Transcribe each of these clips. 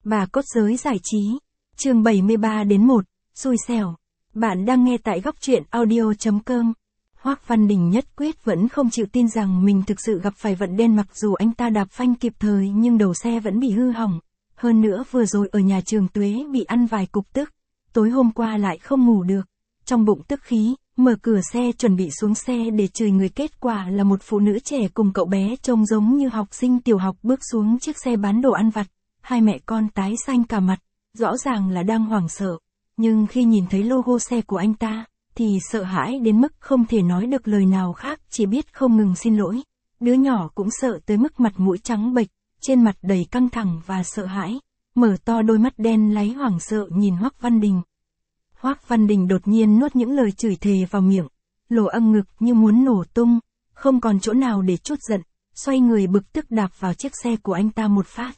Bà cốt giới giải trí. Chương 73-1, xui xẻo. Bạn đang nghe tại góc truyện audio.com. Hoắc Văn Đình nhất quyết vẫn không chịu tin rằng mình thực sự gặp phải vận đen, mặc dù anh ta đạp phanh kịp thời nhưng đầu xe vẫn bị hư hỏng. Hơn nữa vừa rồi ở nhà Trường Tuế bị ăn vài cục tức. Tối hôm qua lại không ngủ được. Trong bụng tức khí, mở cửa xe chuẩn bị xuống xe để chửi người, kết quả là một phụ nữ trẻ cùng cậu bé trông giống như học sinh tiểu học bước xuống chiếc xe bán đồ ăn vặt. Hai mẹ con tái xanh cả mặt, rõ ràng là đang hoảng sợ. Nhưng khi nhìn thấy logo xe của anh ta, thì sợ hãi đến mức không thể nói được lời nào khác, chỉ biết không ngừng xin lỗi. Đứa nhỏ cũng sợ tới mức mặt mũi trắng bệch, trên mặt đầy căng thẳng và sợ hãi, mở to đôi mắt đen láy hoảng sợ nhìn Hoắc Văn Đình. Hoắc Văn Đình đột nhiên nuốt những lời chửi thề vào miệng, lỗ âm ngực như muốn nổ tung, không còn chỗ nào để trút giận, xoay người bực tức đạp vào chiếc xe của anh ta một phát.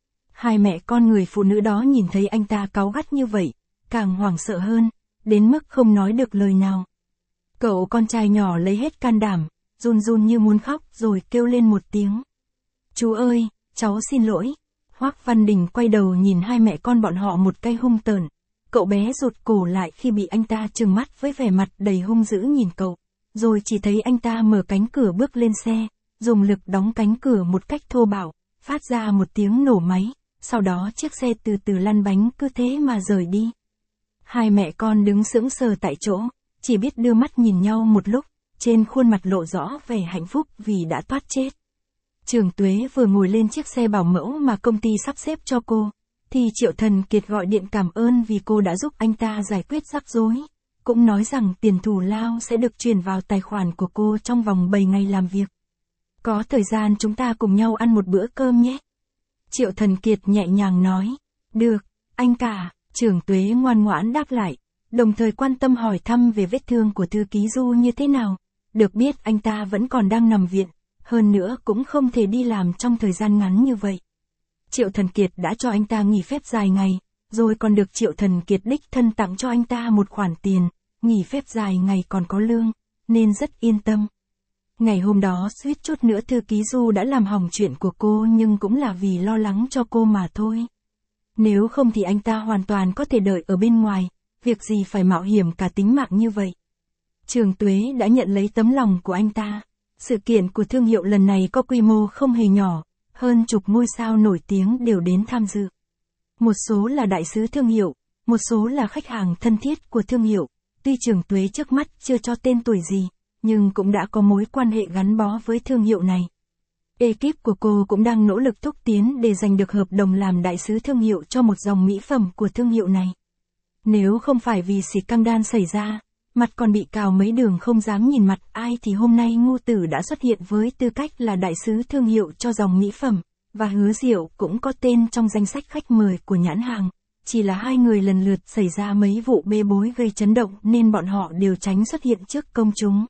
Hai mẹ con người phụ nữ đó nhìn thấy anh ta cáu gắt như vậy, càng hoảng sợ hơn, đến mức không nói được lời nào. Cậu con trai nhỏ lấy hết can đảm, run run như muốn khóc rồi kêu lên một tiếng. Chú ơi, cháu xin lỗi. Hoắc Văn Đình quay đầu nhìn hai mẹ con bọn họ một cái hung tợn. Cậu bé rụt cổ lại khi bị anh ta trừng mắt với vẻ mặt đầy hung dữ nhìn cậu. Rồi chỉ thấy anh ta mở cánh cửa bước lên xe, dùng lực đóng cánh cửa một cách thô bạo, phát ra một tiếng nổ máy. Sau đó chiếc xe từ từ lăn bánh cứ thế mà rời đi. Hai mẹ con đứng sững sờ tại chỗ, chỉ biết đưa mắt nhìn nhau một lúc, trên khuôn mặt lộ rõ vẻ hạnh phúc vì đã thoát chết. Trường Tuế vừa ngồi lên chiếc xe bảo mẫu mà công ty sắp xếp cho cô, thì Triệu Thần Kiệt gọi điện cảm ơn vì cô đã giúp anh ta giải quyết rắc rối, cũng nói rằng tiền thù lao sẽ được chuyển vào tài khoản của cô trong vòng 7 ngày làm việc. Có thời gian chúng ta cùng nhau ăn một bữa cơm nhé. Triệu Thần Kiệt nhẹ nhàng nói. Được, anh cả. Trường Tuế ngoan ngoãn đáp lại, đồng thời quan tâm hỏi thăm về vết thương của thư ký Du như thế nào. Được biết anh ta vẫn còn đang nằm viện, hơn nữa cũng không thể đi làm trong thời gian ngắn như vậy. Triệu Thần Kiệt đã cho anh ta nghỉ phép dài ngày, rồi còn được Triệu Thần Kiệt đích thân tặng cho anh ta một khoản tiền, nghỉ phép dài ngày còn có lương, nên rất yên tâm. Ngày hôm đó suýt chút nữa thư ký Du đã làm hỏng chuyện của cô, nhưng cũng là vì lo lắng cho cô mà thôi. Nếu không thì anh ta hoàn toàn có thể đợi ở bên ngoài, việc gì phải mạo hiểm cả tính mạng như vậy. Trường Tuế đã nhận lấy tấm lòng của anh ta. Sự kiện của thương hiệu lần này có quy mô không hề nhỏ, hơn chục ngôi sao nổi tiếng đều đến tham dự. Một số là đại sứ thương hiệu, một số là khách hàng thân thiết của thương hiệu. Tuy Trường Tuế trước mắt chưa cho tên tuổi gì, nhưng cũng đã có mối quan hệ gắn bó với thương hiệu này. Ekip của cô cũng đang nỗ lực thúc tiến để giành được hợp đồng làm đại sứ thương hiệu cho một dòng mỹ phẩm của thương hiệu này. Nếu không phải vì scandal xảy ra, mặt còn bị cào mấy đường không dám nhìn mặt ai, thì hôm nay Ngô Tử đã xuất hiện với tư cách là đại sứ thương hiệu cho dòng mỹ phẩm, và Hứa Diệu cũng có tên trong danh sách khách mời của nhãn hàng. Chỉ là hai người lần lượt xảy ra mấy vụ bê bối gây chấn động nên bọn họ đều tránh xuất hiện trước công chúng.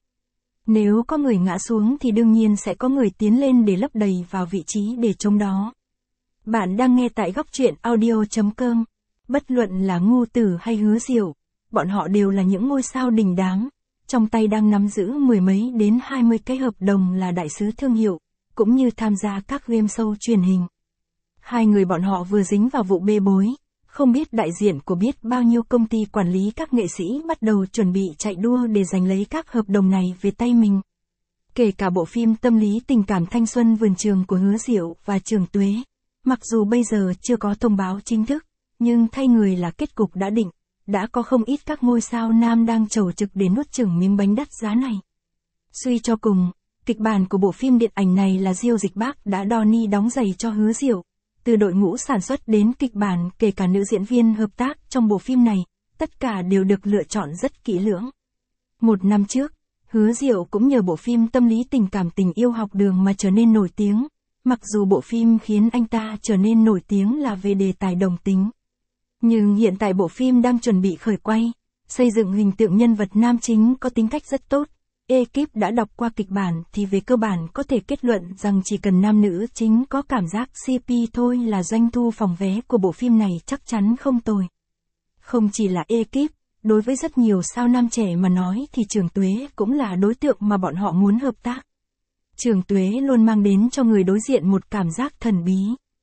Nếu có người ngã xuống thì đương nhiên sẽ có người tiến lên để lấp đầy vào vị trí để chống đó. Bạn đang nghe tại góc truyện audio.com. Bất luận là Ngô Tử hay Hứa Diệu, bọn họ đều là những ngôi sao đình đám, trong tay đang nắm giữ 10 mấy đến 20 cái hợp đồng là đại sứ thương hiệu, cũng như tham gia các game show truyền hình. Hai người bọn họ vừa dính vào vụ bê bối, không biết đại diện của biết bao nhiêu công ty quản lý các nghệ sĩ bắt đầu chuẩn bị chạy đua để giành lấy các hợp đồng này về tay mình. Kể cả bộ phim tâm lý tình cảm thanh xuân Vườn Trường của Hứa Diệu và Trường Tuế. Mặc dù bây giờ chưa có thông báo chính thức, nhưng thay người là kết cục đã định, đã có không ít các ngôi sao nam đang chầu trực để nuốt chửng miếng bánh đắt giá này. Suy cho cùng, kịch bản của bộ phim điện ảnh này là Diêu Dịch Bác đã đo ni đóng giày cho Hứa Diệu. Từ đội ngũ sản xuất đến kịch bản, kể cả nữ diễn viên hợp tác trong bộ phim này, tất cả đều được lựa chọn rất kỹ lưỡng. Một năm trước, Hứa Diệu cũng nhờ bộ phim tâm lý tình cảm Tình Yêu Học Đường mà trở nên nổi tiếng, mặc dù bộ phim khiến anh ta trở nên nổi tiếng là về đề tài đồng tính. Nhưng hiện tại bộ phim đang chuẩn bị khởi quay, xây dựng hình tượng nhân vật nam chính có tính cách rất tốt. Ekip đã đọc qua kịch bản thì về cơ bản có thể kết luận rằng chỉ cần nam nữ chính có cảm giác CP thôi là doanh thu phòng vé của bộ phim này chắc chắn không tồi. Không chỉ là ekip, đối với rất nhiều sao nam trẻ mà nói thì Trường Tuế cũng là đối tượng mà bọn họ muốn hợp tác. Trường Tuế luôn mang đến cho người đối diện một cảm giác thần bí.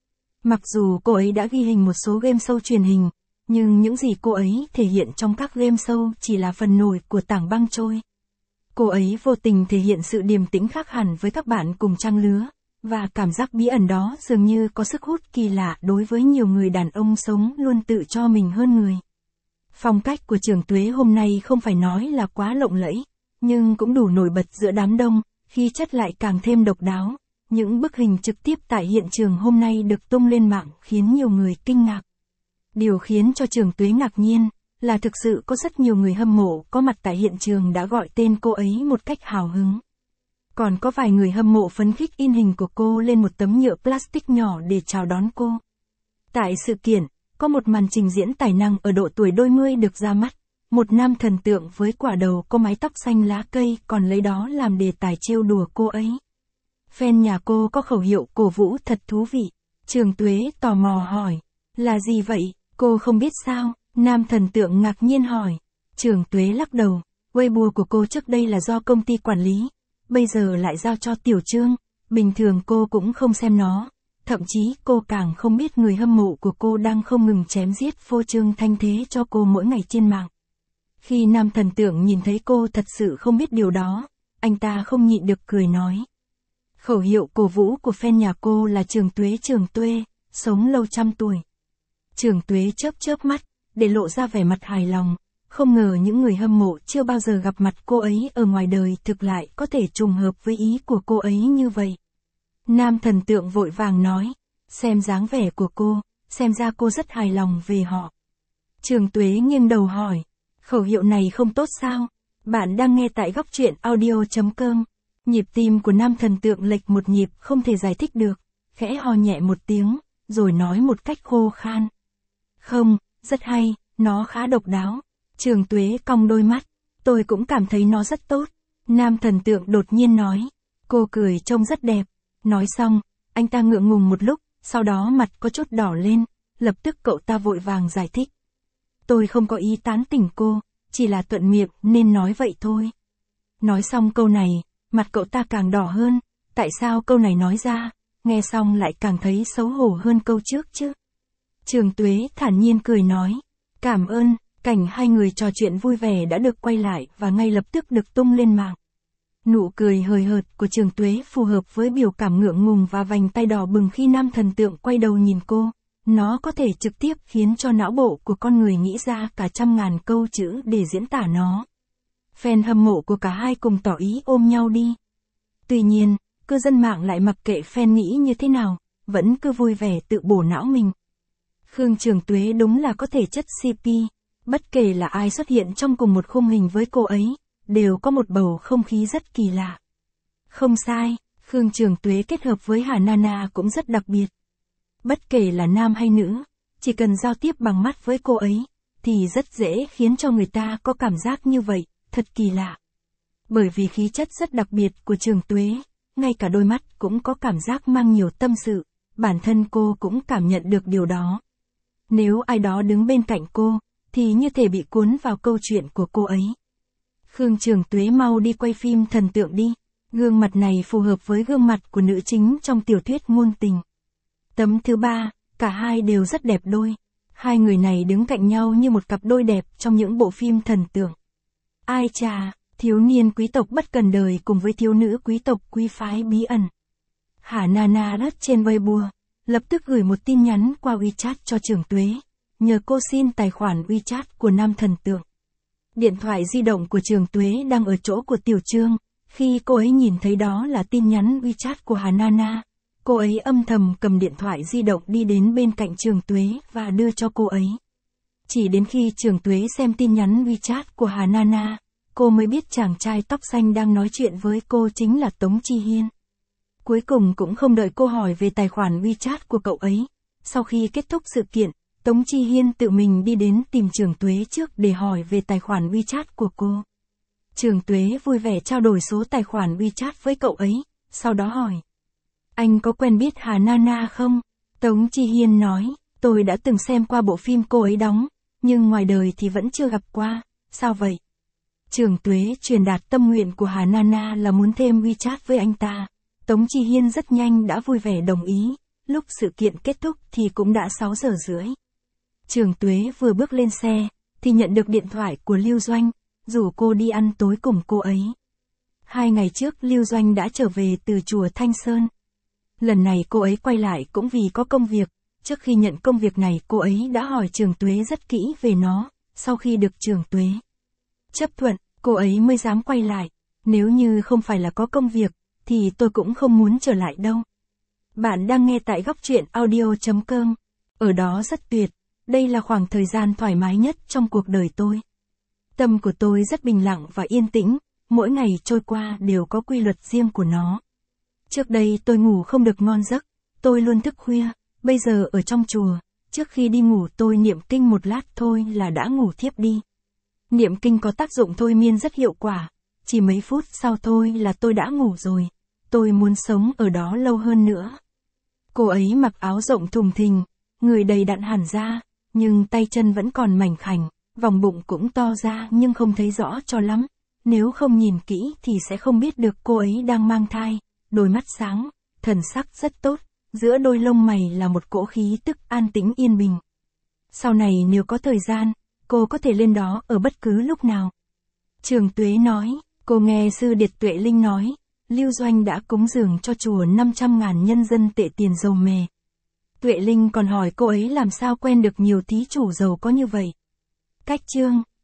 Mặc dù cô ấy đã ghi hình một số game show truyền hình, nhưng những gì cô ấy thể hiện trong các game show chỉ là phần nổi của tảng băng trôi. Cô ấy vô tình thể hiện sự điềm tĩnh khác hẳn với các bạn cùng trang lứa, và cảm giác bí ẩn đó dường như có sức hút kỳ lạ đối với nhiều người đàn ông sống luôn tự cho mình hơn người. Phong cách của Trường Tuế hôm nay không phải nói là quá lộng lẫy, nhưng cũng đủ nổi bật giữa đám đông, khí chất lại càng thêm độc đáo. Những bức hình trực tiếp tại hiện trường hôm nay được tung lên mạng khiến nhiều người kinh ngạc. Điều khiến cho Trường Tuế ngạc nhiên là thực sự có rất nhiều người hâm mộ có mặt tại hiện trường đã gọi tên cô ấy một cách hào hứng. Còn có vài người hâm mộ phấn khích in hình của cô lên một tấm nhựa plastic nhỏ để chào đón cô. Tại sự kiện, có một màn trình diễn tài năng ở độ tuổi đôi mươi được ra mắt. Một nam thần tượng với quả đầu có mái tóc xanh lá cây còn lấy đó làm đề tài trêu đùa cô ấy. Fan nhà cô có khẩu hiệu cổ vũ thật thú vị. Trường Tuế tò mò hỏi. Là gì vậy, cô không biết sao? Nam thần tượng ngạc nhiên hỏi. Trường Tuế lắc đầu. Weibo của cô trước đây là do công ty quản lý. Bây giờ lại giao cho Tiểu Trương. Bình thường cô cũng không xem nó. Thậm chí cô càng không biết người hâm mộ của cô đang không ngừng chém giết phô trương thanh thế cho cô mỗi ngày trên mạng. Khi nam thần tượng nhìn thấy cô thật sự không biết điều đó, anh ta không nhịn được cười nói. Khẩu hiệu cổ vũ của fan nhà cô là Trường Tuế, sống lâu trăm tuổi. Trường Tuế chớp mắt, để lộ ra vẻ mặt hài lòng, không ngờ những người hâm mộ chưa bao giờ gặp mặt cô ấy ở ngoài đời thực lại có thể trùng hợp với ý của cô ấy như vậy. Nam thần tượng vội vàng nói, xem dáng vẻ của cô, xem ra cô rất hài lòng về họ. Trường Tuế nghiêng đầu hỏi, khẩu hiệu này không tốt sao? Bạn đang nghe tại góc truyện audio.com. Nhịp tim của nam thần tượng lệch một nhịp không thể giải thích được, khẽ ho nhẹ một tiếng, rồi nói một cách khô khan. Không, rất hay, nó khá độc đáo. Trường Tuế cong đôi mắt, tôi cũng cảm thấy nó rất tốt. Nam thần tượng đột nhiên nói, cô cười trông rất đẹp. Nói xong, anh ta ngượng ngùng một lúc, sau đó mặt có chút đỏ lên, lập tức cậu ta vội vàng giải thích. Tôi không có ý tán tỉnh cô, chỉ là thuận miệng nên nói vậy thôi. Nói xong câu này, mặt cậu ta càng đỏ hơn, tại sao câu này nói ra, nghe xong lại càng thấy xấu hổ hơn câu trước chứ. Trường Tuế thản nhiên cười nói, cảm ơn, cảnh hai người trò chuyện vui vẻ đã được quay lại và ngay lập tức được tung lên mạng. Nụ cười hời hợt của Trường Tuế phù hợp với biểu cảm ngượng ngùng và vành tay đỏ bừng khi nam thần tượng quay đầu nhìn cô. Nó có thể trực tiếp khiến cho não bộ của con người nghĩ ra cả trăm ngàn câu chữ để diễn tả nó. Fan hâm mộ của cả hai cùng tỏ ý ôm nhau đi. Tuy nhiên, cư dân mạng lại mặc kệ fan nghĩ như thế nào, vẫn cứ vui vẻ tự bổ não mình. Khương Trường Tuế đúng là có thể chất CP, bất kể là ai xuất hiện trong cùng một khung hình với cô ấy, đều có một bầu không khí rất kỳ lạ. Không sai, Khương Trường Tuế kết hợp với Hà Nana cũng rất đặc biệt. Bất kể là nam hay nữ, chỉ cần giao tiếp bằng mắt với cô ấy, thì rất dễ khiến cho người ta có cảm giác như vậy, thật kỳ lạ. Bởi vì khí chất rất đặc biệt của Trường Tuế, ngay cả đôi mắt cũng có cảm giác mang nhiều tâm sự, bản thân cô cũng cảm nhận được điều đó. Nếu ai đó đứng bên cạnh cô, thì như thể bị cuốn vào câu chuyện của cô ấy. Khương Trường Tuế mau đi quay phim thần tượng đi, gương mặt này phù hợp với gương mặt của nữ chính trong tiểu thuyết ngôn tình. Tấm thứ 3, cả hai đều rất đẹp đôi. Hai người này đứng cạnh nhau như một cặp đôi đẹp trong những bộ phim thần tượng. Ai chà, thiếu niên quý tộc bất cần đời cùng với thiếu nữ quý tộc quý phái bí ẩn. Hà Nana đất trên Weibo, lập tức gửi một tin nhắn qua WeChat cho Trường Tuế, nhờ cô xin tài khoản WeChat của nam thần tượng. Điện thoại di động của Trường Tuế đang ở chỗ của Tiểu Trương, khi cô ấy nhìn thấy đó là tin nhắn WeChat của Hà Nana. Cô ấy âm thầm cầm điện thoại di động đi đến bên cạnh Trường Tuế và đưa cho cô ấy. Chỉ đến khi Trường Tuế xem tin nhắn WeChat của Hà Nana, cô mới biết chàng trai tóc xanh đang nói chuyện với cô chính là Tống Chi Hiên. Cuối cùng cũng không đợi cô hỏi về tài khoản WeChat của cậu ấy. Sau khi kết thúc sự kiện, Tống Chi Hiên tự mình đi đến tìm Trường Tuế trước để hỏi về tài khoản WeChat của cô. Trường Tuế vui vẻ trao đổi số tài khoản WeChat với cậu ấy, sau đó hỏi. Anh có quen biết Hà Nana không? Tống Chi Hiên nói, tôi đã từng xem qua bộ phim cô ấy đóng, nhưng ngoài đời thì vẫn chưa gặp qua, sao vậy? Trường Tuế truyền đạt tâm nguyện của Hà Nana là muốn thêm WeChat với anh ta. Tống Chi Hiên rất nhanh đã vui vẻ đồng ý, lúc sự kiện kết thúc thì cũng đã 6 giờ rưỡi. Trường Tuế vừa bước lên xe, thì nhận được điện thoại của Lưu Doanh, rủ cô đi ăn tối cùng cô ấy. 2 ngày trước Lưu Doanh đã trở về từ chùa Thanh Sơn. Lần này cô ấy quay lại cũng vì có công việc, trước khi nhận công việc này cô ấy đã hỏi Trường Tuế rất kỹ về nó, sau khi được Trường Tuế chấp thuận, cô ấy mới dám quay lại, nếu như không phải là có công việc, thì tôi cũng không muốn trở lại đâu. Bạn đang nghe tại góc truyện audio.com, ở đó rất tuyệt, đây là khoảng thời gian thoải mái nhất trong cuộc đời tôi. Tâm của tôi rất bình lặng và yên tĩnh, mỗi ngày trôi qua đều có quy luật riêng của nó. Trước đây tôi ngủ không được ngon giấc, tôi luôn thức khuya, bây giờ ở trong chùa, trước khi đi ngủ tôi niệm kinh một lát thôi là đã ngủ thiếp đi. Niệm kinh có tác dụng thôi miên rất hiệu quả, chỉ mấy phút sau thôi là tôi đã ngủ rồi, tôi muốn sống ở đó lâu hơn nữa. Cô ấy mặc áo rộng thùng thình, người đầy đặn hẳn ra, nhưng tay chân vẫn còn mảnh khảnh, vòng bụng cũng to ra nhưng không thấy rõ cho lắm. Nếu không nhìn kỹ thì sẽ không biết được cô ấy đang mang thai, đôi mắt sáng, thần sắc rất tốt, giữa đôi lông mày là một cỗ khí tức an tĩnh yên bình. Sau này nếu có thời gian, cô có thể lên đó ở bất cứ lúc nào. Trường Tuế nói, cô nghe sư Điệt Tuệ Linh nói, Lưu Doanh đã cúng dường cho chùa 500.000 nhân dân tệ tiền dầu mè. Tuệ Linh còn hỏi cô ấy làm sao quen được nhiều thí chủ giàu có như vậy. Cách chương